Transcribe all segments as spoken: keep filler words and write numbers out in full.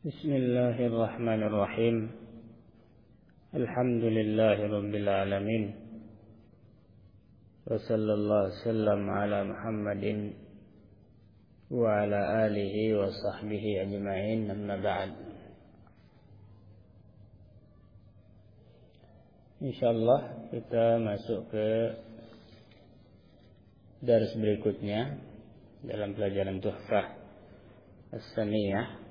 Bismillahirrahmanirrahim. Alhamdulillahi rabbil alamin. Wa sallallahu sallam ala Muhammadin wa ala alihi wa sahbihi ajma'in, amma ba'd. Insyaallah kita masuk ke dars berikutnya dalam pelajaran Tuhfah As-Saniyah.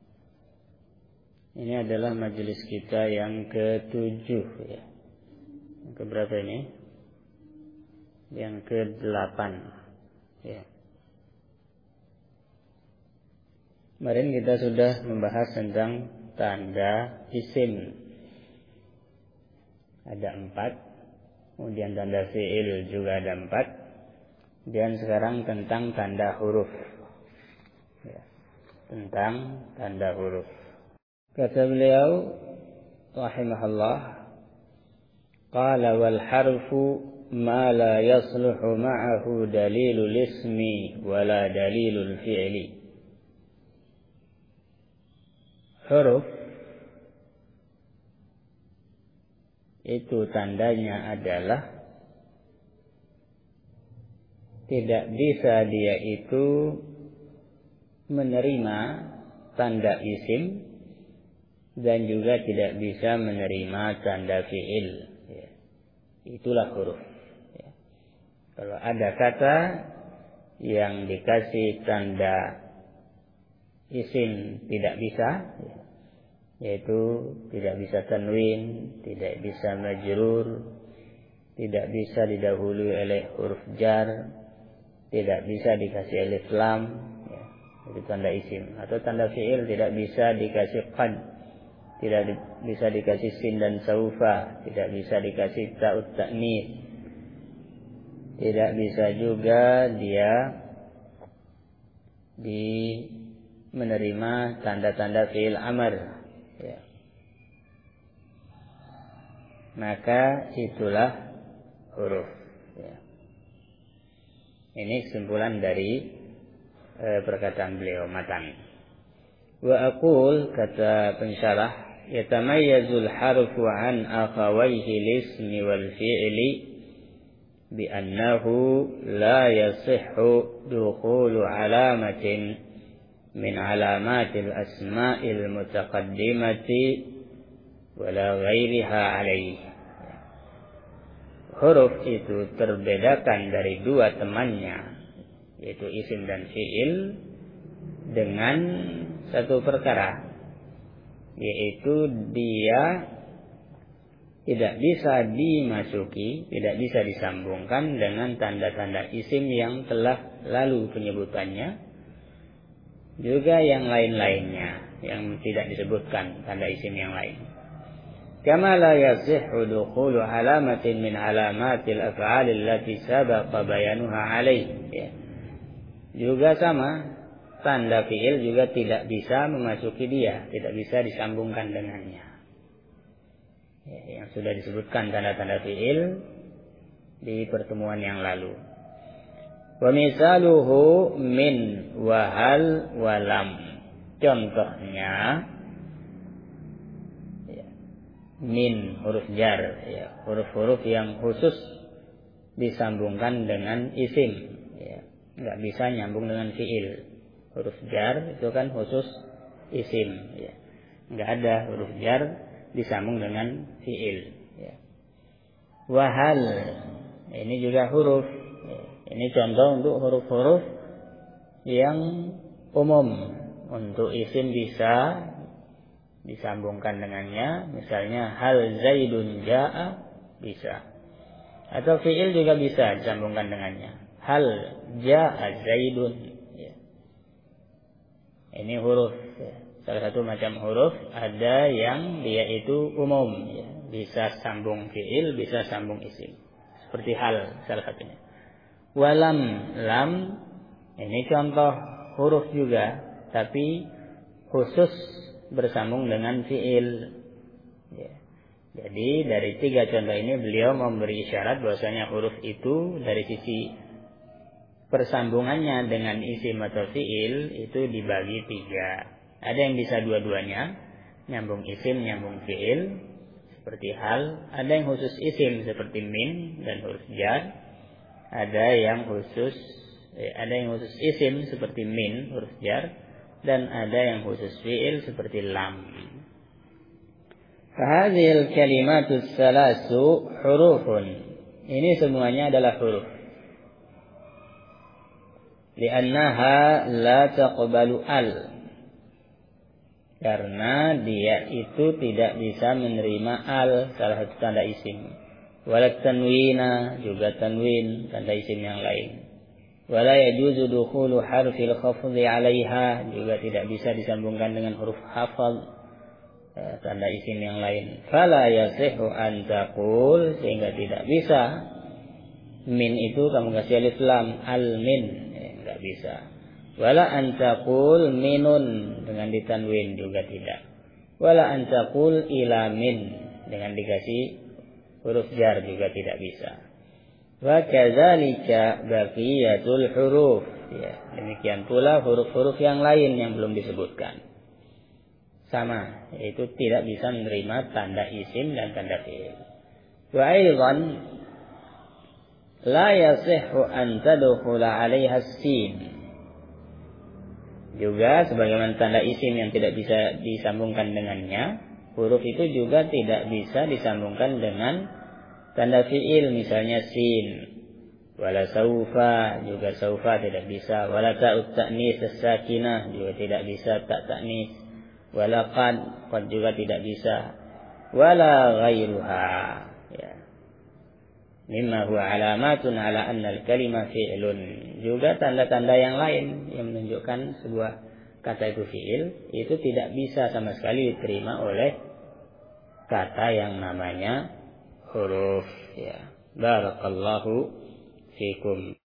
Ini adalah majelis kita yang ketujuh, ya. Yang keberapa ini? Yang kedelapan, ya. Kemarin kita sudah membahas tentang tanda isim. Ada empat. Kemudian tanda fi'il juga ada empat. Dan sekarang tentang tanda huruf, ya. Tentang tanda huruf. Kata beliau rahimahullah, qala wal harfu ma la yasluhu ma'ahu dalilul ismi wala dalilul fi'li. Huruf itu tandanya adalah tidak bisa dia itu menerima tanda isim dan juga tidak bisa menerima tanda fi'il, ya. Itulah huruf, ya. Kalau ada kata yang dikasih tanda isim tidak bisa, ya, yaitu tidak bisa tanwin, tidak bisa majrur, tidak bisa didahului oleh huruf jar, tidak bisa dikasih alif lam, ya, itu tanda isim. Atau tanda fi'il tidak bisa dikasih qad, tidak di, bisa dikasih sin dan saufa, tidak bisa dikasih ta'ut ta'nis, tidak bisa juga dia di menerima tanda-tanda fi'il amr, ya. Maka itulah huruf, ya. Ini kesimpulan dari e, perkataan beliau matan. Wa aqul, kata pensyarah, yatamayyazul harfu an akhawayhi al-ismi wal fi'li bi annahu la yasihhu dukhulu alamatin min alamatil asma'il mutaqaddimati wala ghairiha alaihi. Huruf itu terbedakan dari dua temannya, yaitu isim dan fi'il, dengan satu perkara, yaitu dia tidak bisa dimasuki, tidak bisa disambungkan dengan tanda-tanda isim yang telah lalu penyebutannya, juga yang lain-lainnya yang tidak disebutkan tanda isim yang lain. Kama la yasihhu dukhulu alamatin min alamatil af'al allati sabaqa bayanuha alaih, ya. Juga sama, tanda fi'il juga tidak bisa memasuki dia, tidak bisa disambungkan dengannya, ya, yang sudah disebutkan tanda-tanda fi'il di pertemuan yang lalu. Wa misaluhu min wa hal wa lam. Contohnya, ya, min huruf jar, ya, huruf-huruf yang khusus disambungkan dengan isim, ya, nggak bisa nyambung dengan fi'il. Huruf jar itu kan khusus isim, ya. Nggak ada huruf jar disambung dengan fi'il, ya. Wahal, ini juga huruf, ya. Ini contoh untuk huruf-huruf yang umum. Untuk isim bisa disambungkan dengannya, misalnya hal zaidun ja'a, bisa. Atau fi'il juga bisa disambungkan dengannya, hal ja'a zaidun. Ini huruf, ya. Salah satu macam huruf ada yang dia itu umum, ya. Bisa sambung fi'il, bisa sambung isim. Seperti hal salah satunya. Walam, lam, ini contoh huruf juga, tapi khusus bersambung dengan fi'il, ya. Jadi dari tiga contoh ini beliau memberi isyarat bahwasanya huruf itu dari sisi persambungannya dengan isim atau fi'il itu dibagi tiga. Ada yang bisa dua-duanya, nyambung isim, nyambung fi'il, seperti hal. Ada yang khusus isim seperti min dan huruf jar. Ada yang khusus eh, ada yang khusus isim seperti min huruf jar, dan ada yang khusus fi'il seperti lam. Fahadhil kalimatus salasu hurufun. Ini semuanya adalah huruf. Li'annaha la taqbalu al. Karena dia itu tidak bisa menerima al, salah satu tanda isim. Walat tanwina, juga tanwin, tanda isim yang lain. Wala yajuzu dukhulu harfil khafdhi 'alaiha, juga tidak bisa disambungkan dengan huruf hafadh, tanda isim yang lain. Fala yasihu an taqul, sehingga tidak bisa min itu kamu kasih alif lam, al min, enggak bisa. Wala an taqul minun, dengan ditanwin juga tidak. Wala an taqul ila min, dengan dikasih huruf jar juga tidak bisa. Wa kadzalika baqiyatul huruf, ya, demikian pula huruf-huruf yang lain yang belum disebutkan. Sama, yaitu tidak bisa menerima tanda isim dan tanda fi'il. Wa aidan la yasihhu an tadkhula 'alaiha sin. Juga sebagaimana tanda isim yang tidak bisa disambungkan dengannya, huruf itu juga tidak bisa disambungkan dengan tanda fi'il, misalnya sin. Wala saufa, juga saufa tidak bisa. Wala ta'ut ta'nis as-sakinah, juga tidak bisa tak ta'nis. Wala qad, qad juga tidak bisa. Wala ghairuha, ya. Mimma huwa alamatun ala anna al-kalima fi'lun. Juga tanda-tanda yang lain yang menunjukkan sebuah kata itu fi'il, itu tidak bisa sama sekali diterima oleh kata yang namanya huruf, ya. Barakallahu fikum.